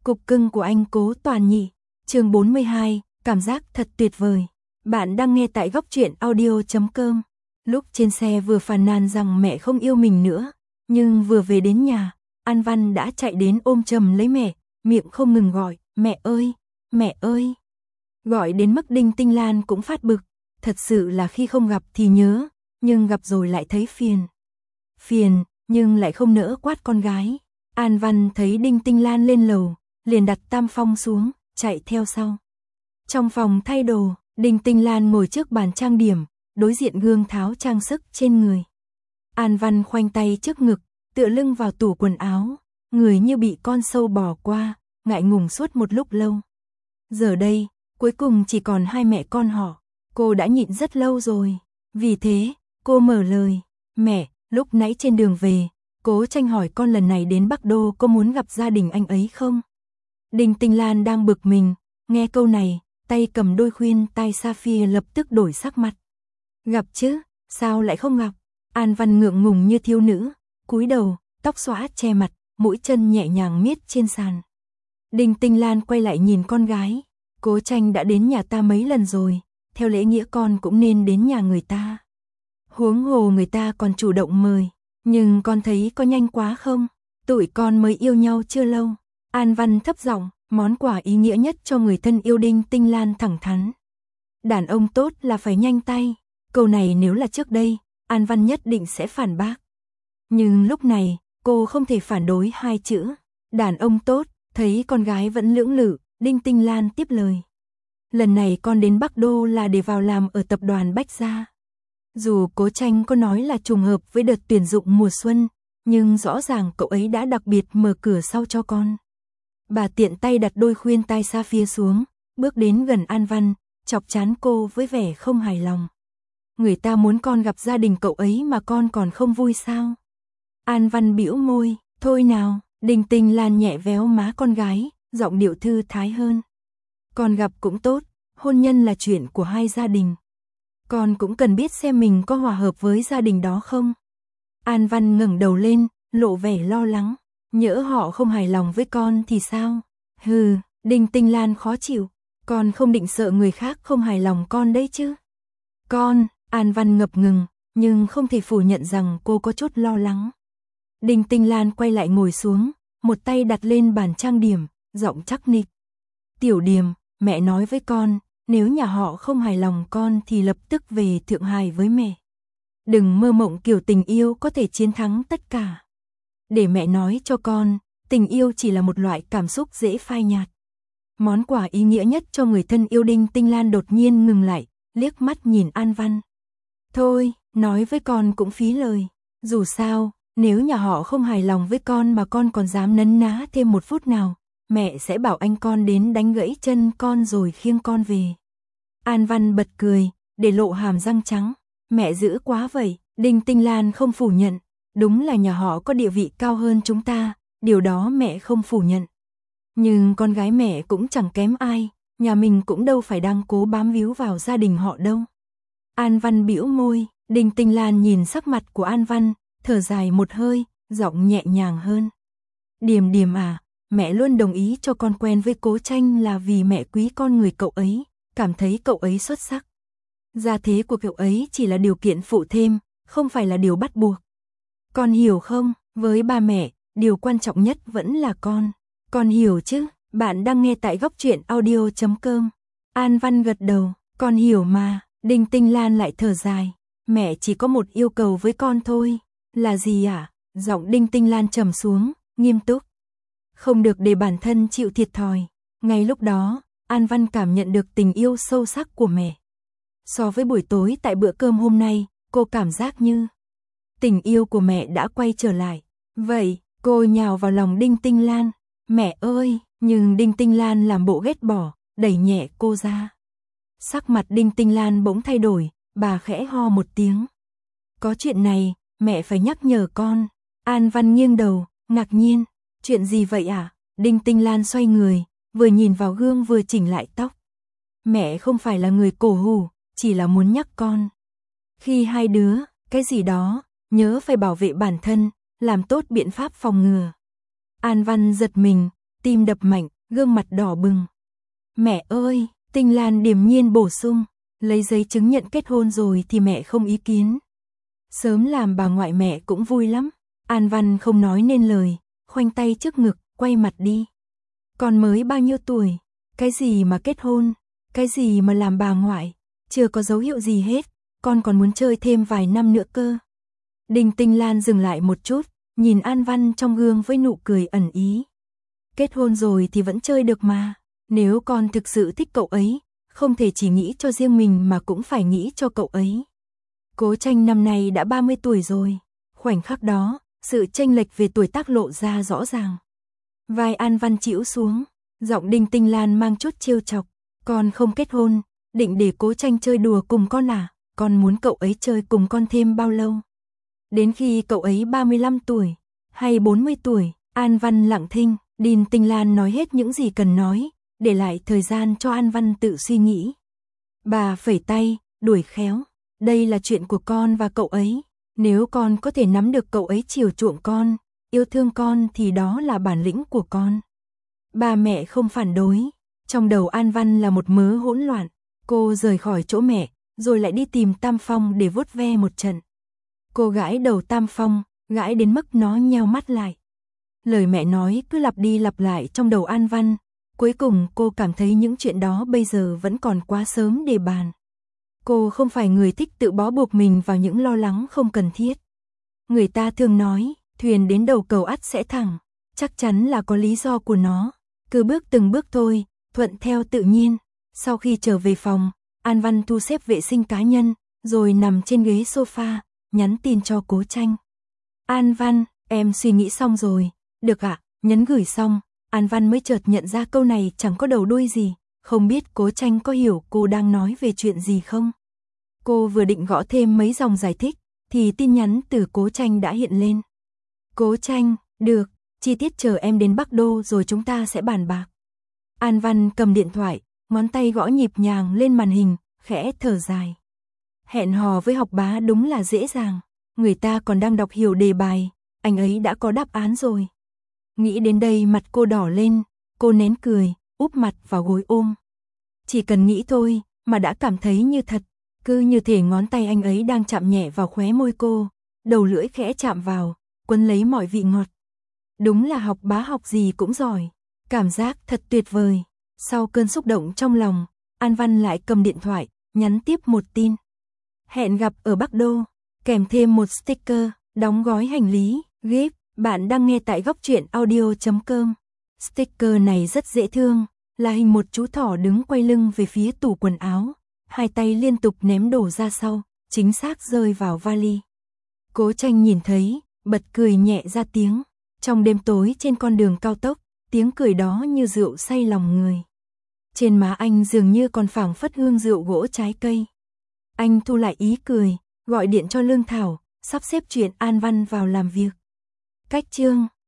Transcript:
Cục cưng của anh Cố Toàn nhỉ. Chương 42, cảm giác thật tuyệt vời. Bạn đang nghe tại góc truyện audio.com. Lúc trên xe vừa phàn nàn rằng mẹ không yêu mình nữa, nhưng vừa về đến nhà, An Văn đã chạy đến ôm chầm lấy mẹ, miệng không ngừng gọi, mẹ ơi, mẹ ơi. Gọi đến mức Đinh Tinh Lan cũng phát bực, thật sự là khi không gặp thì nhớ, nhưng gặp rồi lại thấy phiền. Phiền, nhưng lại không nỡ quát con gái. An Văn thấy Đinh Tinh Lan lên lầu, liền đặt Tam Phong xuống, chạy theo sau. Trong phòng thay đồ, Đinh Tinh Lan ngồi trước bàn trang điểm, đối diện gương tháo trang sức trên người. An Văn khoanh tay trước ngực, tựa lưng vào tủ quần áo, người như bị con sâu bò qua, ngại ngùng suốt một lúc lâu. Giờ đây, cuối cùng chỉ còn hai mẹ con họ, cô đã nhịn rất lâu rồi. Vì thế, cô mở lời, mẹ, lúc nãy trên đường về, Cố Tranh hỏi con lần này đến Bắc Đô có muốn gặp gia đình anh ấy không? Đinh Tinh Lan đang bực mình, nghe câu này, tay cầm đôi khuyên tai sapphire lập tức đổi sắc mặt. Gặp chứ, sao lại không gặp? An Văn ngượng ngùng như thiếu nữ, cúi đầu, tóc xõa che mặt, mũi chân nhẹ nhàng miết trên sàn. Đinh Tinh Lan quay lại nhìn con gái, Cố Tranh đã đến nhà ta mấy lần rồi, theo lễ nghĩa con cũng nên đến nhà người ta. Huống hồ người ta còn chủ động mời, nhưng con thấy có nhanh quá không? Tụi con mới yêu nhau chưa lâu. An Văn thấp giọng, món quà ý nghĩa nhất cho người thân yêu. Đinh Tinh Lan thẳng thắn. Đàn ông tốt là phải nhanh tay. Câu này nếu là trước đây, An Văn nhất định sẽ phản bác. Nhưng lúc này, cô không thể phản đối hai chữ. Đàn ông tốt, thấy con gái vẫn lưỡng lự, Đinh Tinh Lan tiếp lời. Lần này con đến Bắc Đô là để vào làm ở tập đoàn Bách Gia. Dù Cố Tranh có nói là trùng hợp với đợt tuyển dụng mùa xuân, nhưng rõ ràng cậu ấy đã đặc biệt mở cửa sau cho con. Bà tiện tay đặt đôi khuyên tai sapphire xuống, bước đến gần An Văn, chọc trán cô với vẻ không hài lòng. Người ta muốn con gặp gia đình cậu ấy mà con còn không vui sao? An Văn bĩu môi, thôi nào. Đinh Tinh Lan nhẹ véo má con gái, giọng điệu thư thái hơn. Con gặp cũng tốt, hôn nhân là chuyện của hai gia đình. Con cũng cần biết xem mình có hòa hợp với gia đình đó không. An Văn ngẩng đầu lên, lộ vẻ lo lắng. Nhỡ họ không hài lòng với con thì sao? Hừ, Đinh Tinh Lan khó chịu. Con không định sợ người khác không hài lòng con đấy chứ. Con, An Văn ngập ngừng, nhưng không thể phủ nhận rằng cô có chút lo lắng. Đinh Tinh Lan quay lại ngồi xuống, một tay đặt lên bàn trang điểm, giọng chắc nịch. Tiểu Điềm, mẹ nói với con, nếu nhà họ không hài lòng con thì lập tức về Thượng Hải với mẹ. Đừng mơ mộng kiểu tình yêu có thể chiến thắng tất cả. Để mẹ nói cho con, tình yêu chỉ là một loại cảm xúc dễ phai nhạt. Món quà ý nghĩa nhất cho người thân yêu. Đinh Tinh Lan đột nhiên ngừng lại, liếc mắt nhìn An Văn. Thôi, nói với con cũng phí lời. Dù sao, nếu nhà họ không hài lòng với con mà con còn dám nấn ná thêm một phút nào, mẹ sẽ bảo anh con đến đánh gãy chân con rồi khiêng con về. An Văn bật cười, để lộ hàm răng trắng. Mẹ dữ quá vậy. Đinh Tinh Lan không phủ nhận. Đúng là nhà họ có địa vị cao hơn chúng ta, điều đó mẹ không phủ nhận. Nhưng con gái mẹ cũng chẳng kém ai, nhà mình cũng đâu phải đang cố bám víu vào gia đình họ đâu. An Văn bĩu môi, Đinh Tinh Lan nhìn sắc mặt của An Văn, thở dài một hơi, giọng nhẹ nhàng hơn. Điềm Điềm à, mẹ luôn đồng ý cho con quen với Cố Tranh là vì mẹ quý con người cậu ấy, cảm thấy cậu ấy xuất sắc. Gia thế của cậu ấy chỉ là điều kiện phụ thêm, không phải là điều bắt buộc. Con hiểu không, với ba mẹ, điều quan trọng nhất vẫn là con. Con hiểu chứ, bạn đang nghe tại góc truyện audio.com. An Văn gật đầu, con hiểu mà. Đinh Tinh Lan lại thở dài. Mẹ chỉ có một yêu cầu với con thôi. Là gì ạ? Giọng Đinh Tinh Lan trầm xuống, nghiêm túc. Không được để bản thân chịu thiệt thòi. Ngay lúc đó, An Văn cảm nhận được tình yêu sâu sắc của mẹ. So với buổi tối tại bữa cơm hôm nay, cô cảm giác như tình yêu của mẹ đã quay trở lại. Vậy, cô nhào vào lòng Đinh Tinh Lan. Mẹ ơi, nhưng Đinh Tinh Lan làm bộ ghét bỏ, đẩy nhẹ cô ra. Sắc mặt Đinh Tinh Lan bỗng thay đổi, bà khẽ ho một tiếng. Có chuyện này, mẹ phải nhắc nhở con. An Văn nghiêng đầu, ngạc nhiên. Chuyện gì vậy à? Đinh Tinh Lan xoay người, vừa nhìn vào gương vừa chỉnh lại tóc. Mẹ không phải là người cổ hủ, chỉ là muốn nhắc con. Khi hai đứa, cái gì đó, nhớ phải bảo vệ bản thân, làm tốt biện pháp phòng ngừa. An Văn giật mình, tim đập mạnh, gương mặt đỏ bừng. Mẹ ơi, Tinh Lan điềm nhiên bổ sung, lấy giấy chứng nhận kết hôn rồi thì mẹ không ý kiến. Sớm làm bà ngoại mẹ cũng vui lắm. An Văn không nói nên lời, khoanh tay trước ngực, quay mặt đi. Con mới bao nhiêu tuổi, cái gì mà kết hôn, cái gì mà làm bà ngoại, chưa có dấu hiệu gì hết, con còn muốn chơi thêm vài năm nữa cơ. Đinh Tinh Lan dừng lại một chút, nhìn An Văn trong gương với nụ cười ẩn ý. Kết hôn rồi thì vẫn chơi được mà, nếu con thực sự thích cậu ấy, không thể chỉ nghĩ cho riêng mình mà cũng phải nghĩ cho cậu ấy. Cố Tranh năm nay đã 30 tuổi rồi, khoảnh khắc đó, sự chênh lệch về tuổi tác lộ ra rõ ràng. Vai An Văn chĩu xuống, giọng Đinh Tinh Lan mang chút trêu chọc, con không kết hôn, định để Cố Tranh chơi đùa cùng con à, con muốn cậu ấy chơi cùng con thêm bao lâu? Đến khi cậu ấy 35 tuổi, hay 40 tuổi, An Văn lặng thinh, Đinh Tinh Lan nói hết những gì cần nói, để lại thời gian cho An Văn tự suy nghĩ. Bà phẩy tay, đuổi khéo, đây là chuyện của con và cậu ấy, nếu con có thể nắm được cậu ấy chiều chuộng con, yêu thương con thì đó là bản lĩnh của con. Ba mẹ không phản đối, trong đầu An Văn là một mớ hỗn loạn, cô rời khỏi chỗ mẹ, rồi lại đi tìm Tam Phong để vuốt ve một trận. Cô gãi đầu Tam Phong, gãi đến mức nó nheo mắt lại. Lời mẹ nói cứ lặp đi lặp lại trong đầu An Văn, cuối cùng cô cảm thấy những chuyện đó bây giờ vẫn còn quá sớm để bàn. Cô không phải người thích tự bó buộc mình vào những lo lắng không cần thiết. Người ta thường nói, thuyền đến đầu cầu ắt sẽ thẳng, chắc chắn là có lý do của nó, cứ bước từng bước thôi, thuận theo tự nhiên. Sau khi trở về phòng, An Văn thu xếp vệ sinh cá nhân, rồi nằm trên ghế sofa, nhắn tin cho Cố Tranh. An Văn, em suy nghĩ xong rồi, được ạ, nhấn gửi xong, An Văn mới chợt nhận ra câu này chẳng có đầu đuôi gì, không biết Cố Tranh có hiểu cô đang nói về chuyện gì không? Cô vừa định gõ thêm mấy dòng giải thích, thì tin nhắn từ Cố Tranh đã hiện lên. Cố Tranh, được, chi tiết chờ em đến Bắc Đô rồi chúng ta sẽ bàn bạc. An Văn cầm điện thoại, ngón tay gõ nhịp nhàng lên màn hình, khẽ thở dài. Hẹn hò với Học Bá đúng là dễ dàng, người ta còn đang đọc hiểu đề bài, anh ấy đã có đáp án rồi. Nghĩ đến đây mặt cô đỏ lên, cô nén cười, úp mặt vào gối ôm. Chỉ cần nghĩ thôi, mà đã cảm thấy như thật, cứ như thể ngón tay anh ấy đang chạm nhẹ vào khóe môi cô, đầu lưỡi khẽ chạm vào, quấn lấy mọi vị ngọt. Đúng là Học Bá học gì cũng giỏi, cảm giác thật tuyệt vời. Sau cơn xúc động trong lòng, An Văn lại cầm điện thoại, nhắn tiếp một tin. Hẹn gặp ở Bắc Đô, kèm thêm một sticker, đóng gói hành lý, gift. Bạn đang nghe tại góc truyện audio.com. Sticker này rất dễ thương, là hình một chú thỏ đứng quay lưng về phía tủ quần áo, hai tay liên tục ném đồ ra sau, chính xác rơi vào vali. Cố Tranh nhìn thấy, bật cười nhẹ ra tiếng. Trong đêm tối trên con đường cao tốc, tiếng cười đó như rượu say lòng người. Trên má anh dường như còn phảng phất hương rượu gỗ trái cây. Anh thu lại ý cười, gọi điện cho Lương Thảo, sắp xếp chuyện An Văn vào làm việc. Cách chương